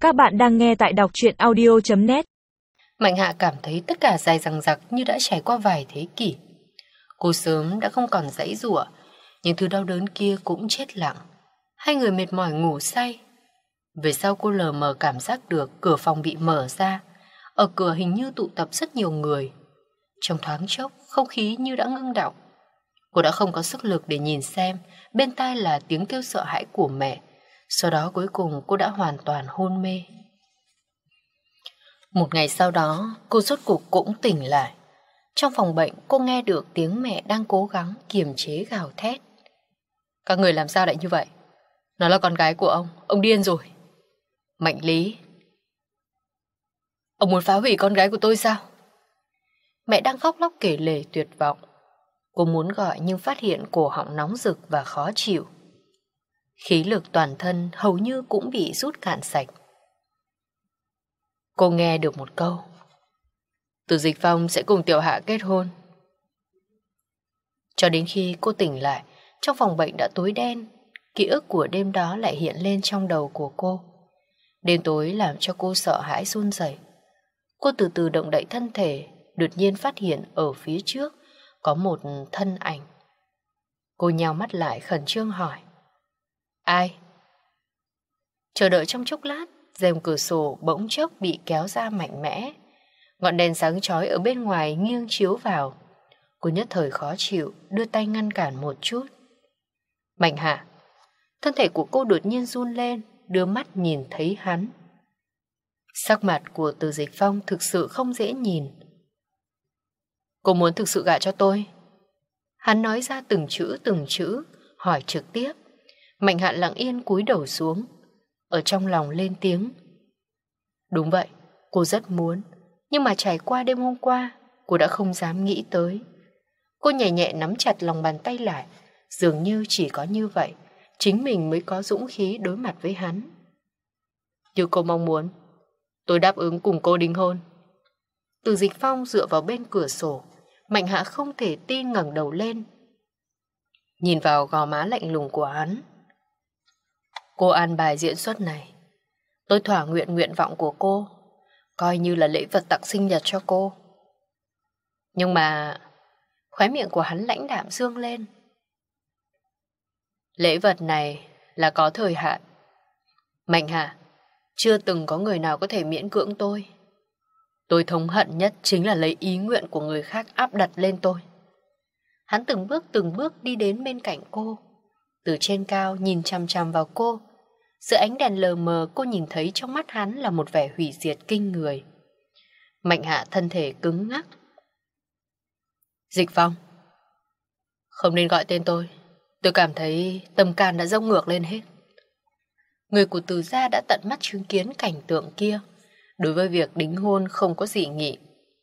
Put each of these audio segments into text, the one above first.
Các bạn đang nghe tại đọc truyện audio.net. Mạnh Hạ cảm thấy tất cả dài dằng dặc như đã trải qua vài thế kỷ. Cô sớm đã không còn giãy giụa, nhưng thứ đau đớn kia cũng chết lặng. Hai người mệt mỏi ngủ say. Về sau cô lờ mờ cảm giác được cửa phòng bị mở ra. Ở cửa hình như tụ tập rất nhiều người. Trong thoáng chốc, không khí như đã ngưng đọng. Cô đã không có sức lực để nhìn xem, bên tai là tiếng kêu sợ hãi của mẹ. Sau đó cuối cùng cô đã hoàn toàn hôn mê. Một ngày sau đó, cô rốt cuộc cũng tỉnh lại. Trong phòng bệnh, cô nghe được tiếng mẹ đang cố gắng kiềm chế gào thét. Các người làm sao lại như vậy? Nó là con gái của ông điên rồi. Mạnh Lý, ông muốn phá hủy con gái của tôi sao? Mẹ đang khóc lóc kể lể tuyệt vọng. Cô muốn gọi nhưng phát hiện cổ họng nóng rực và khó chịu. Khí lực toàn thân hầu như cũng bị rút cạn sạch. Cô nghe được một câu: Từ Dịch Phong sẽ cùng Tiểu Hạ kết hôn. Cho đến khi cô tỉnh lại, trong phòng bệnh đã tối đen. Ký ức của đêm đó lại hiện lên trong đầu của cô. Đêm tối làm cho cô sợ hãi run rẩy. Cô từ từ động đậy thân thể, đột nhiên phát hiện ở phía trước có một thân ảnh. Cô nhào mắt lại khẩn trương hỏi: Ai? Chờ đợi trong chốc lát, rèm cửa sổ bỗng chốc bị kéo ra mạnh mẽ. Ngọn đèn sáng chói ở bên ngoài nghiêng chiếu vào. Cô nhất thời khó chịu, đưa tay ngăn cản một chút. Mạnh Hạ. Thân thể của cô đột nhiên run lên, đưa mắt nhìn thấy hắn. Sắc mặt của Từ Dịch Phong thực sự không dễ nhìn. Cô muốn thực sự gả cho tôi? Hắn nói ra từng chữ, hỏi trực tiếp. Mạnh Hạ lặng yên cúi đầu xuống, ở trong lòng lên tiếng. Đúng vậy, cô rất muốn, nhưng mà trải qua đêm hôm qua, cô đã không dám nghĩ tới. Cô nhẹ nhẹ nắm chặt lòng bàn tay lại, dường như chỉ có như vậy, chính mình mới có dũng khí đối mặt với hắn. Như cô mong muốn, tôi đáp ứng cùng cô đính hôn. Từ Dịch Phong dựa vào bên cửa sổ, Mạnh Hạ không thể tin ngẩng đầu lên, nhìn vào gò má lạnh lùng của hắn. Cô an bài diễn xuất này, tôi thỏa nguyện vọng của cô, coi như là lễ vật tặng sinh nhật cho cô. Nhưng mà khóe miệng của hắn lãnh đạm dương lên. Lễ vật này là có thời hạn. Mạnh Hạ, chưa từng có người nào có thể miễn cưỡng tôi. Tôi thống hận nhất chính là lấy ý nguyện của người khác áp đặt lên tôi. Hắn từng bước đi đến bên cạnh cô, từ trên cao nhìn chằm chằm vào cô. Giữa ánh đèn lờ mờ, cô nhìn thấy trong mắt hắn là một vẻ hủy diệt kinh người. Mạnh Hạ thân thể cứng ngắc. Dịch Phong, không nên gọi tên tôi cảm thấy tâm can đã dông ngược lên hết. Người của Từ gia đã tận mắt chứng kiến cảnh tượng kia. Đối với việc đính hôn không có dị nghị.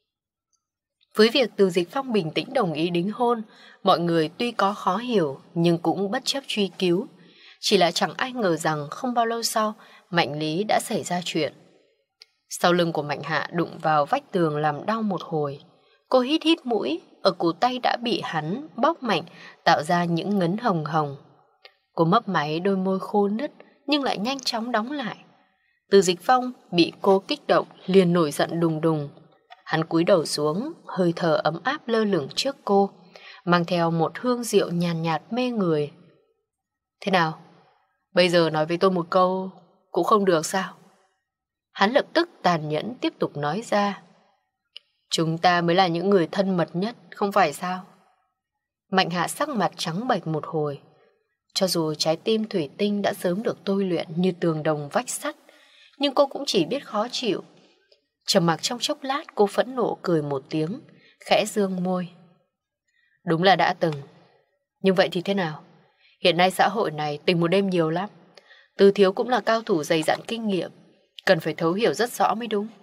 Với việc Từ Dịch Phong bình tĩnh đồng ý đính hôn, mọi người tuy có khó hiểu nhưng cũng bất chấp truy cứu. Chỉ là chẳng ai ngờ rằng không bao lâu sau, Mạnh Lý đã xảy ra chuyện. Sau lưng của Mạnh Hạ đụng vào vách tường làm đau một hồi. Cô hít mũi, ở cổ tay đã bị hắn bóp mạnh, tạo ra những ngấn hồng hồng. Cô mấp máy đôi môi khô nứt nhưng lại nhanh chóng đóng lại. Từ Dịch Phong bị cô kích động liền nổi giận đùng đùng. Hắn cúi đầu xuống, hơi thở ấm áp lơ lửng trước cô, mang theo một hương rượu nhàn nhạt mê người. Thế nào? Bây giờ nói với tôi một câu cũng không được sao? Hắn lập tức tàn nhẫn tiếp tục nói ra. Chúng ta mới là những người thân mật nhất, không phải sao? Mạnh Hạ sắc mặt trắng bệch một hồi. Cho dù trái tim thủy tinh đã sớm được tôi luyện như tường đồng vách sắt, nhưng cô cũng chỉ biết khó chịu. Trầm mặc trong chốc lát, cô phẫn nộ cười một tiếng, khẽ dương môi. Đúng là đã từng. Nhưng vậy thì thế nào? Hiện nay xã hội này tình một đêm nhiều lắm. Từ thiếu cũng là cao thủ dày dặn kinh nghiệm, cần phải thấu hiểu rất rõ mới đúng.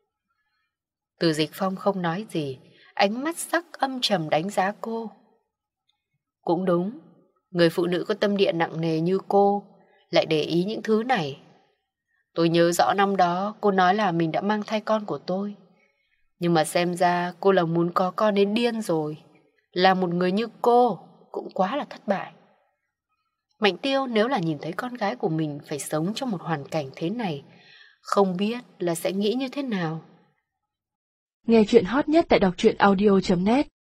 Từ Dịch Phong không nói gì, ánh mắt sắc âm trầm đánh giá cô. Cũng đúng, người phụ nữ có tâm địa nặng nề như cô lại để ý những thứ này. Tôi nhớ rõ năm đó cô nói là mình đã mang thai con của tôi. Nhưng mà xem ra cô là muốn có con đến điên rồi. Là một người như cô cũng quá là thất bại. Mạnh Tiêu nếu là nhìn thấy con gái của mình phải sống trong một hoàn cảnh thế này, không biết là sẽ nghĩ như thế nào. Nghe chuyện hot nhất tại đọc truyện audio.net